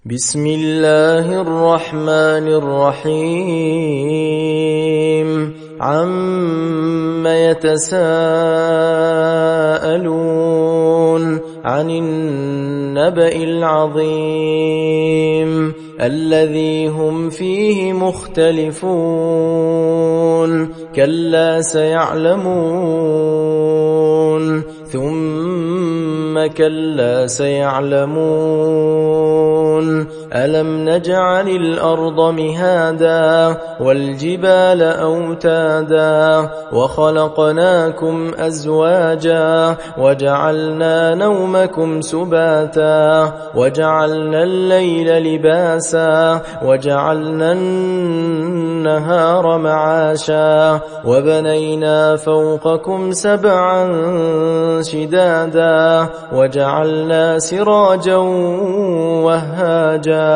بسم الله الرحمن الرحيم عم يتساءلون عن النبأ العظيم الذي هم فيه مختلفون كلا سيعلمون ثم كلا سيعلمون ألم نجعل الأرض مهادا والجبال أوتادا وخلقناكم أزواجا وجعلنا نومكم سباتا وجعلنا الليل لباسا وجعلنا النهار معاشا وبنينا فوقكم سبعا شدادا وجعلنا سراجا وهاجا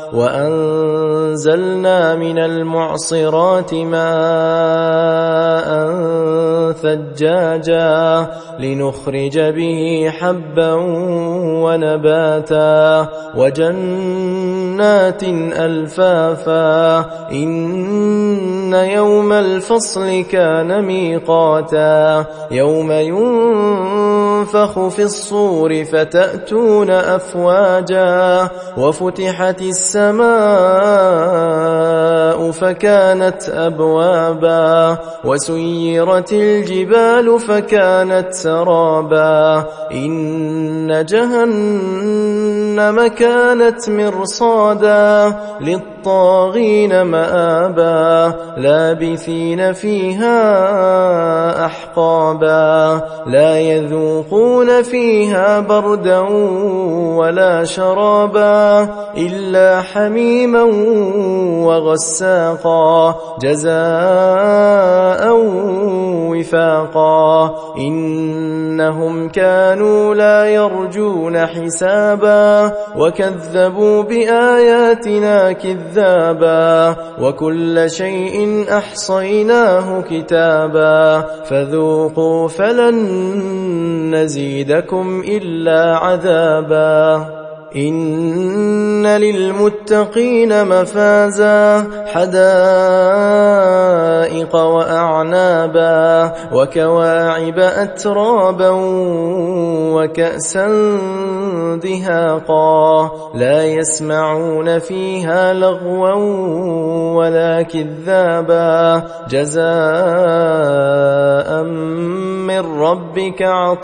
وأنزلنا من المعصرات ماء ثجاجا لنخرج به حبا ونباتا وجنات ألفافا إن يوم الفصل كان ميقاتا يوم ينفخ في الصور فتأتون أفواجا وفتحت السماء فكانت أبوابا وسيرت الجبال فكانت سرابا إن جهنم كانت مرصادا للطاغين مآبا لابثين فيها أحقابا لا يذوقون فيها بردا ولا شرابا إلا حميما وغساقا جزاء وفاقا إنهم كانوا لا يرجون حسابا وكذبوا بآياتنا كذابا وكل شيء أحصيناه كتابا فذوقوا فلن نزيدكم إلا عذابا إن للمتقين مفازا حدائق وأعنابا وكواعب أترابا وكأسا دهاقا لا يسمعون فيها لغوا ولا كذابا جزاء من ربك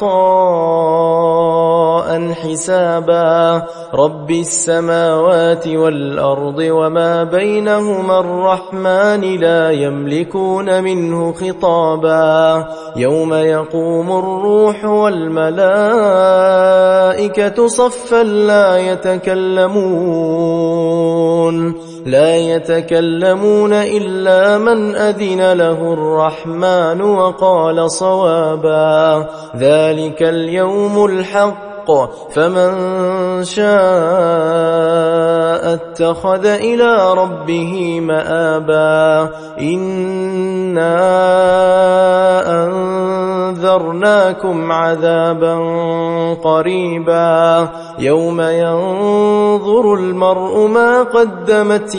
عطاء حسابا رب السماوات والأرض وما بينهما الرحمن لا يملكون منه خطابا يوم يقوم الروح والملائكة صفا لا يتكلمون إلا من أذن له الرحمن وقال صوابا ذلك اليوم الحق فمن شاء اتخذ إلى ربه مآبا إنا أنذرناكم عذابا قريبا يوم ينظر المرء ما قدمت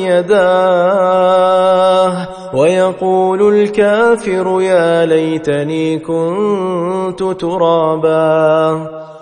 يداه ويقول الكافر يا ليتني كنت ترابا